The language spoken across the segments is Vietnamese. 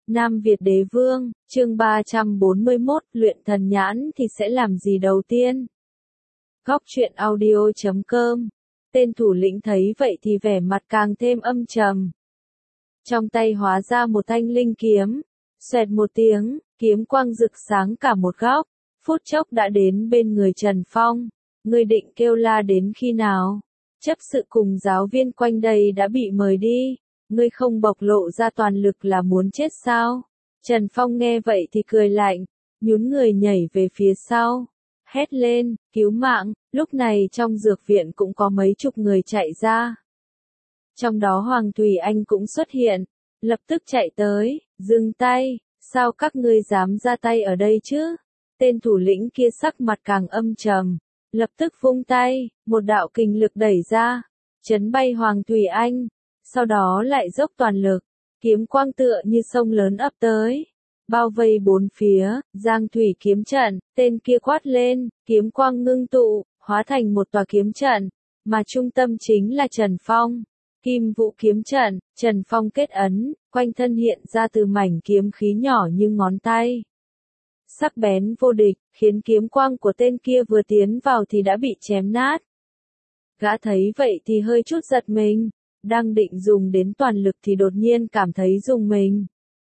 Nam Việt Đế Vương, chương 341, luyện thần nhãn thì sẽ làm gì đầu tiên? Góc truyện audio.com. Tên thủ lĩnh thấy vậy thì vẻ mặt càng thêm âm trầm. Trong tay hóa ra một thanh linh kiếm, xoẹt một tiếng, kiếm quang rực sáng cả một góc, phút chốc đã đến bên người Trần Phong. Ngươi định kêu la đến khi nào? Chấp sự cùng giáo viên quanh đây đã bị mời đi. Ngươi không bộc lộ ra toàn lực là muốn chết sao? Trần Phong nghe vậy thì cười lạnh, nhún người nhảy về phía sau, hét lên, cứu mạng. Lúc này trong dược viện cũng có mấy chục người chạy ra. Trong đó Hoàng Thùy Anh cũng xuất hiện, lập tức chạy tới, dừng tay, sao các ngươi dám ra tay ở đây chứ? Tên thủ lĩnh kia sắc mặt càng âm trầm, lập tức vung tay, một đạo kình lực đẩy ra, chấn bay Hoàng Thùy Anh. Sau đó lại dốc toàn lực, kiếm quang tựa như sông lớn ập tới, bao vây bốn phía. Giang thủy kiếm trận, tên kia quát lên, kiếm quang ngưng tụ, hóa thành một tòa kiếm trận, mà trung tâm chính là Trần Phong. Kim Vũ kiếm trận, Trần Phong kết ấn, quanh thân hiện ra từ mảnh kiếm khí nhỏ như ngón tay. Sắc bén vô địch, khiến kiếm quang của tên kia vừa tiến vào thì đã bị chém nát. Gã thấy vậy thì hơi chút giật mình. Đang định dùng đến toàn lực thì đột nhiên cảm thấy rùng mình.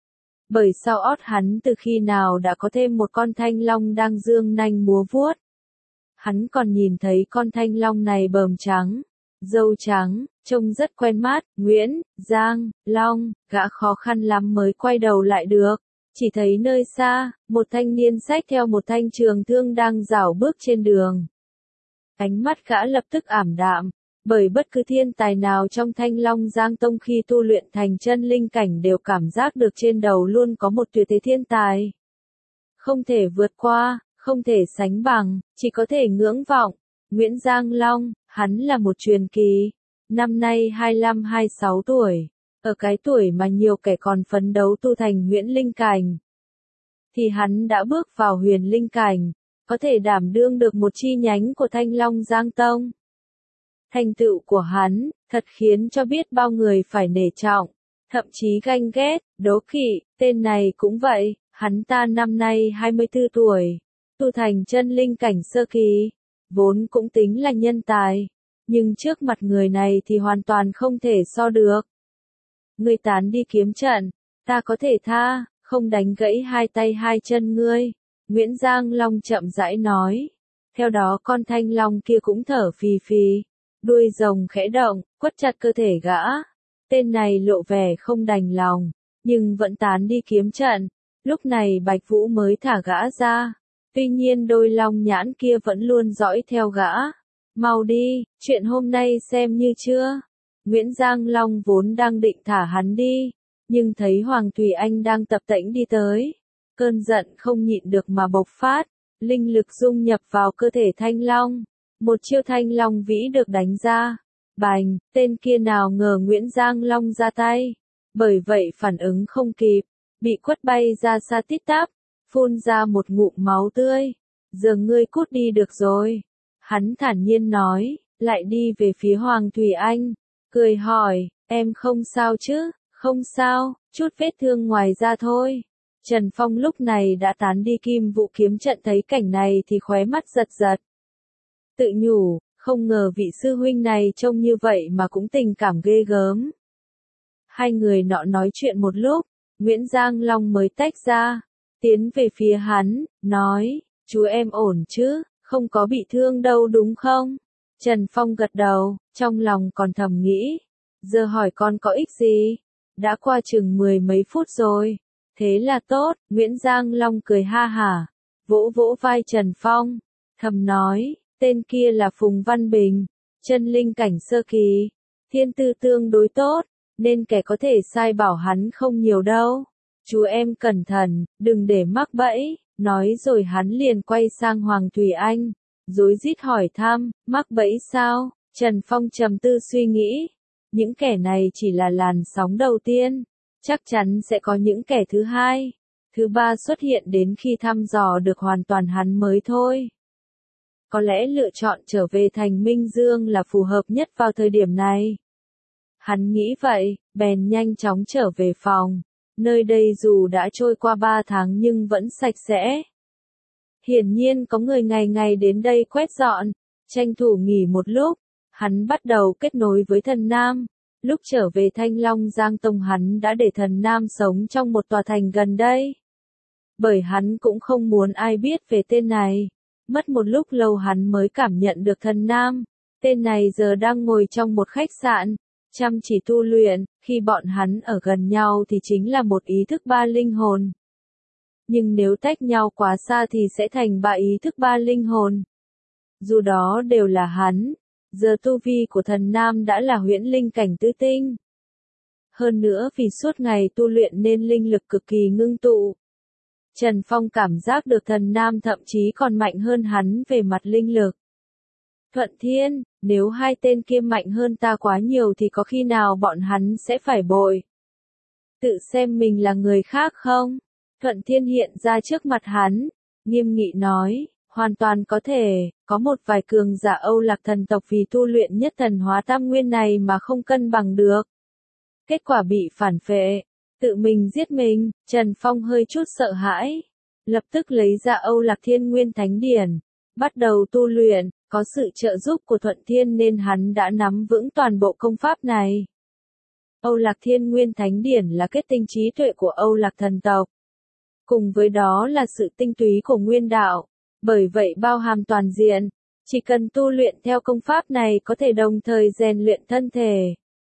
Bởi sau ót hắn từ khi nào đã có thêm một con thanh long đang dương nanh múa vuốt. Hắn còn nhìn thấy con thanh long này bờm trắng, râu trắng, trông rất quen mắt. Nguyễn, Giang, Long, gã khó khăn lắm mới quay đầu lại được. Chỉ thấy nơi xa, một thanh niên xách theo một thanh trường thương đang rảo bước trên đường. Ánh mắt gã lập tức ảm đạm. Bởi bất cứ thiên tài nào trong Thanh Long Giang Tông khi tu luyện thành chân linh cảnh đều cảm giác được trên đầu luôn có một tuyệt thế thiên tài. Không thể vượt qua, không thể sánh bằng, chỉ có thể ngưỡng vọng. Nguyễn Giang Long, hắn là một truyền kỳ. Năm nay 25-26 tuổi. Ở cái tuổi mà nhiều kẻ còn phấn đấu tu thành Nguyễn Linh Cảnh. Thì hắn đã bước vào Huyền Linh Cảnh, có thể đảm đương được một chi nhánh của Thanh Long Giang Tông. Thành tựu của hắn, thật khiến cho biết bao người phải nể trọng, thậm chí ganh ghét, đố kỵ. Tên này cũng vậy, hắn ta năm nay 24 tuổi, tu thành chân linh cảnh sơ kỳ, vốn cũng tính là nhân tài, nhưng trước mặt người này thì hoàn toàn không thể so được. Ngươi tán đi kiếm trận, ta có thể tha, không đánh gãy hai tay hai chân ngươi. Nguyễn Giang Long chậm rãi nói. Theo đó con thanh long kia cũng thở phì phì. Đuôi rồng khẽ động, quất chặt cơ thể gã. Tên này lộ vẻ không đành lòng, nhưng vẫn tán đi kiếm trận. Lúc này Bạch Vũ mới thả gã ra. Tuy nhiên đôi long nhãn kia vẫn luôn dõi theo gã. Mau đi, chuyện hôm nay xem như chưa. Nguyễn Giang Long vốn đang định thả hắn đi, nhưng thấy Hoàng Thùy Anh đang tập tễnh đi tới. Cơn giận không nhịn được mà bộc phát, linh lực dung nhập vào cơ thể thanh long. Một chiêu thanh long vĩ được đánh ra. Bành, tên kia nào ngờ Nguyễn Giang Long ra tay. Bởi vậy phản ứng không kịp, bị quất bay ra xa tít tắp, phun ra một ngụm máu tươi. Giờ ngươi cút đi được rồi. Hắn thản nhiên nói, lại đi về phía Hoàng Thùy Anh. Cười hỏi, em không sao chứ? Không sao, chút vết thương ngoài da thôi. Trần Phong lúc này đã tán đi Kim Vũ kiếm trận, thấy cảnh này thì khóe mắt giật giật. Tự nhủ, không ngờ vị sư huynh này trông như vậy mà cũng tình cảm ghê gớm. Hai người nọ nói chuyện một lúc, Nguyễn Giang Long mới tách ra, tiến về phía hắn, nói, chú em ổn chứ, không có bị thương đâu đúng không? Trần Phong gật đầu, trong lòng còn thầm nghĩ, giờ hỏi con có ích gì? Đã qua chừng 10 mấy phút rồi. Thế là tốt. Nguyễn Giang Long cười ha hả, vỗ vỗ vai Trần Phong, thầm nói, tên kia là Phùng Văn Bình, chân linh cảnh sơ kỳ, thiên tư tương đối tốt, nên kẻ có thể sai bảo hắn không nhiều đâu. Chú em cẩn thận, đừng để mắc bẫy. Nói rồi hắn liền quay sang Hoàng Thùy Anh, rối rít hỏi thăm, mắc bẫy sao? Trần Phong trầm tư suy nghĩ, những kẻ này chỉ là làn sóng đầu tiên, chắc chắn sẽ có những kẻ thứ hai, thứ ba xuất hiện đến khi thăm dò được hoàn toàn hắn mới thôi. Có lẽ lựa chọn trở về thành Minh Dương là phù hợp nhất vào thời điểm này. Hắn nghĩ vậy, bèn nhanh chóng trở về phòng, Nơi đây dù đã trôi qua 3 tháng nhưng vẫn sạch sẽ. Hiển nhiên có người ngày ngày đến đây quét dọn, tranh thủ nghỉ một lúc, hắn bắt đầu kết nối với thần Nam. Lúc trở về Thanh Long Giang Tông hắn đã để thần Nam sống trong một tòa thành gần đây. Bởi hắn cũng không muốn ai biết về tên này. Mất một lúc lâu hắn mới cảm nhận được thần Nam. Tên này giờ đang ngồi trong một khách sạn, chăm chỉ tu luyện, khi bọn hắn ở gần nhau thì chính là một ý thức ba linh hồn. Nhưng nếu tách nhau quá xa thì sẽ thành ba ý thức ba linh hồn. Dù đó đều là hắn, giờ tu vi của thần Nam đã là huyễn linh cảnh tứ tinh. Hơn nữa vì suốt ngày tu luyện nên linh lực cực kỳ ngưng tụ. Trần Phong cảm giác được thần Nam thậm chí còn mạnh hơn hắn về mặt linh lực. Thuận Thiên, nếu hai tên kia mạnh hơn ta quá nhiều thì có khi nào bọn hắn sẽ phải bội. Tự xem mình là người khác không? Thuận Thiên hiện ra trước mặt hắn, nghiêm nghị nói, hoàn toàn có thể, có một vài cường giả Âu Lạc thần tộc vì tu luyện nhất thần hóa tam nguyên này mà không cân bằng được. Kết quả bị phản phệ, tự mình giết mình, Trần Phong hơi chút sợ hãi. Lập tức lấy ra Âu Lạc Thiên Nguyên Thánh Điển, bắt đầu tu luyện, có sự trợ giúp của Thuận Thiên nên hắn đã nắm vững toàn bộ công pháp này. Âu Lạc Thiên Nguyên Thánh Điển là kết tinh trí tuệ của Âu Lạc thần tộc. Cùng với đó là sự tinh túy của nguyên đạo, bởi vậy bao hàm toàn diện, chỉ cần tu luyện theo công pháp này có thể đồng thời rèn luyện thân thể,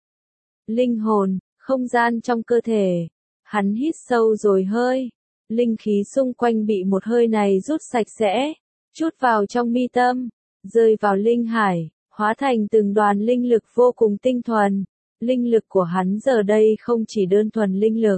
linh hồn, không gian trong cơ thể. Hắn hít sâu rồi hơi, linh khí xung quanh bị một hơi này rút sạch sẽ, chút vào trong mi tâm, rơi vào linh hải, hóa thành từng đoàn linh lực vô cùng tinh thuần. Linh lực của hắn giờ đây không chỉ đơn thuần linh lực.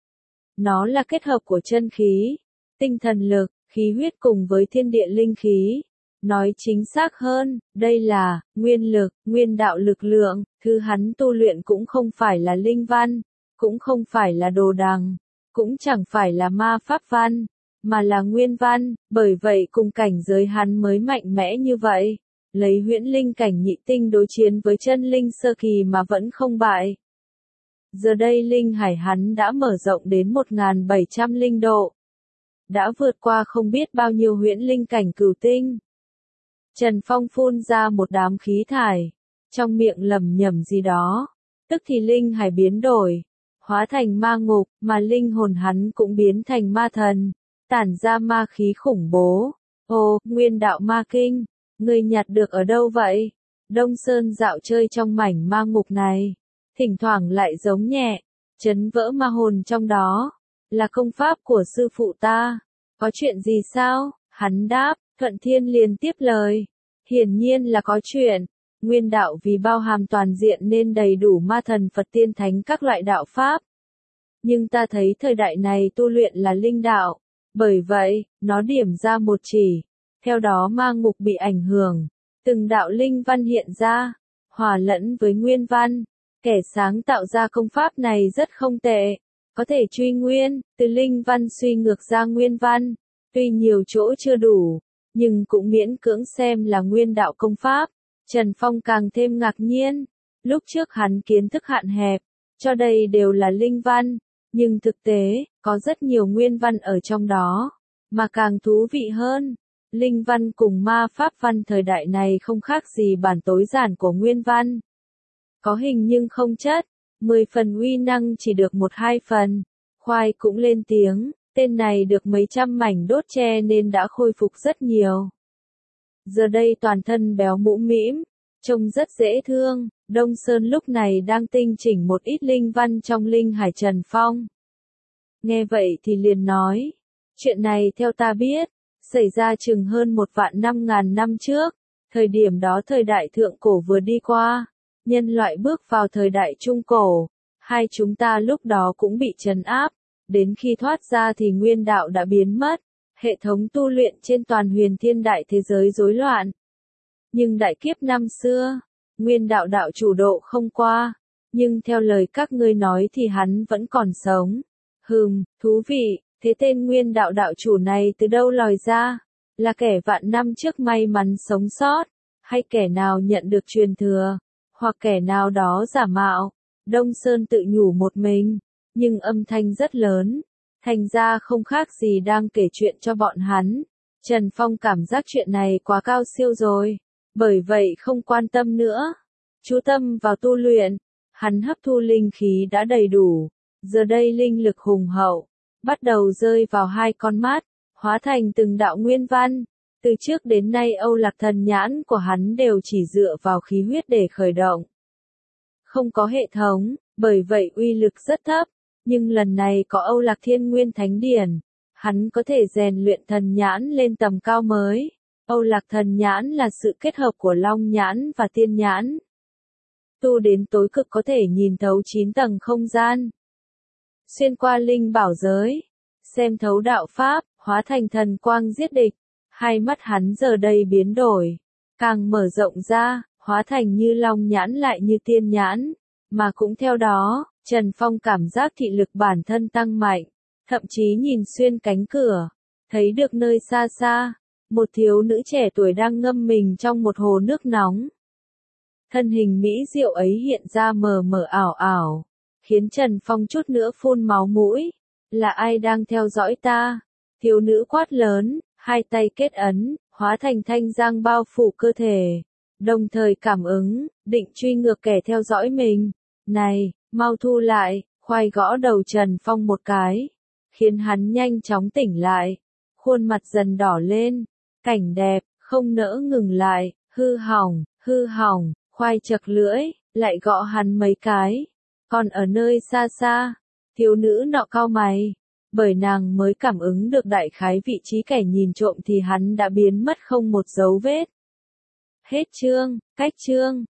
Nó là kết hợp của chân khí, tinh thần lực, khí huyết cùng với thiên địa linh khí. Nói chính xác hơn, đây là nguyên lực, nguyên đạo lực lượng. Thứ hắn tu luyện cũng không phải là linh văn, cũng không phải là đồ đằng, cũng chẳng phải là ma pháp văn, mà là nguyên văn. Bởi vậy cùng cảnh giới hắn mới mạnh mẽ như vậy. Lấy huyễn linh cảnh nhị tinh đối chiến với chân linh sơ kỳ mà vẫn không bại. Giờ đây linh hải hắn đã mở rộng đến 1.700 linh độ. Đã vượt qua không biết bao nhiêu huyễn linh cảnh cửu tinh. Trần Phong phun ra một đám khí thải, trong miệng lẩm nhẩm gì đó. Tức thì linh hải biến đổi, hóa thành ma ngục, mà linh hồn hắn cũng biến thành ma thần, tản ra ma khí khủng bố. Ồ, nguyên đạo ma kinh, người nhặt được ở đâu vậy? Đông Sơn dạo chơi trong mảnh ma ngục này, thỉnh thoảng lại giống nhẹ, chấn vỡ ma hồn trong đó. Là công pháp của sư phụ ta. Có chuyện gì sao? Hắn đáp. Thuận Thiên liền tiếp lời. Hiển nhiên là có chuyện. Nguyên đạo vì bao hàm toàn diện nên đầy đủ ma thần Phật tiên thánh các loại đạo pháp. Nhưng ta thấy thời đại này tu luyện là linh đạo. Bởi vậy, nó điểm ra một chỉ. Theo đó ma ngục bị ảnh hưởng. Từng đạo linh văn hiện ra, hòa lẫn với nguyên văn. Kẻ sáng tạo ra công pháp này rất không tệ. Có thể truy nguyên, từ linh văn suy ngược ra nguyên văn. Tuy nhiều chỗ chưa đủ, nhưng cũng miễn cưỡng xem là nguyên đạo công pháp. Trần Phong càng thêm ngạc nhiên. Lúc trước hắn kiến thức hạn hẹp, cho đây đều là linh văn. Nhưng thực tế, có rất nhiều nguyên văn ở trong đó. Mà càng thú vị hơn, linh văn cùng ma pháp văn thời đại này không khác gì bản tối giản của nguyên văn. Có hình nhưng không chất, 10 phần uy năng chỉ được 1-2 phần. Khoai cũng lên tiếng, tên này được mấy trăm mảnh đốt che nên đã khôi phục rất nhiều. Giờ đây toàn thân béo mũm mĩm, trông rất dễ thương. Đông Sơn lúc này đang tinh chỉnh một ít linh văn trong linh hải Trần Phong. Nghe vậy thì liền nói, chuyện này theo ta biết, xảy ra chừng hơn 1.500.000 năm trước. Thời điểm đó thời đại thượng cổ vừa đi qua, nhân loại bước vào thời đại trung cổ. Hai chúng ta lúc đó cũng bị trấn áp. Đến khi thoát ra thì nguyên đạo đã biến mất. Hệ thống tu luyện trên toàn huyền thiên đại thế giới rối loạn. Nhưng đại kiếp năm xưa, nguyên đạo đạo chủ độ không qua. Nhưng theo lời các ngươi nói thì hắn vẫn còn sống. Thú vị, thế tên nguyên đạo đạo chủ này từ đâu lòi ra? Là kẻ vạn năm trước may mắn sống sót? Hay kẻ nào nhận được truyền thừa? Hoặc kẻ nào đó giả mạo? Đông Sơn tự nhủ một mình. nhưng âm thanh rất lớn, thành ra không khác gì đang kể chuyện cho bọn hắn. Trần Phong cảm giác chuyện này quá cao siêu rồi, bởi vậy không quan tâm nữa. Chú tâm vào tu luyện, hắn hấp thu linh khí đã đầy đủ, giờ đây linh lực hùng hậu, bắt đầu rơi vào hai con mắt, hóa thành từng đạo nguyên văn. Từ trước đến nay Âu Lạc Thần Nhãn của hắn đều chỉ dựa vào khí huyết để khởi động. Không có hệ thống, bởi vậy uy lực rất thấp, nhưng lần này có Âu Lạc Thiên Nguyên Thánh Điển, hắn có thể rèn luyện thần nhãn lên tầm cao mới. Âu Lạc Thần Nhãn là sự kết hợp của Long Nhãn và Tiên Nhãn. Tu đến tối cực có thể nhìn thấu 9 tầng không gian. Xuyên qua linh bảo giới, xem thấu đạo pháp, hóa thành thần quang giết địch. Hai mắt hắn giờ đây biến đổi, càng mở rộng ra, hóa thành như Long Nhãn lại như Tiên Nhãn, mà cũng theo đó, Trần Phong cảm giác thị lực bản thân tăng mạnh, thậm chí nhìn xuyên cánh cửa, thấy được nơi xa xa, một thiếu nữ trẻ tuổi đang ngâm mình trong một hồ nước nóng. Thân hình mỹ diệu ấy hiện ra mờ mờ ảo ảo, khiến Trần Phong chút nữa phun máu mũi. Là ai đang theo dõi ta? Thiếu nữ quát lớn, hai tay kết ấn, hóa thành thanh giang bao phủ cơ thể, đồng thời cảm ứng, định truy ngược kẻ theo dõi mình. Này, mau thu lại, khoai gõ đầu Trần Phong một cái, khiến hắn nhanh chóng tỉnh lại, khuôn mặt dần đỏ lên, cảnh đẹp, không nỡ ngừng lại, hư hỏng, khoai chật lưỡi, lại gõ hắn mấy cái. Còn ở nơi xa xa, thiếu nữ nọ cau mày, bởi nàng mới cảm ứng được đại khái vị trí kẻ nhìn trộm thì hắn đã biến mất không một dấu vết. Hết chương, cách chương.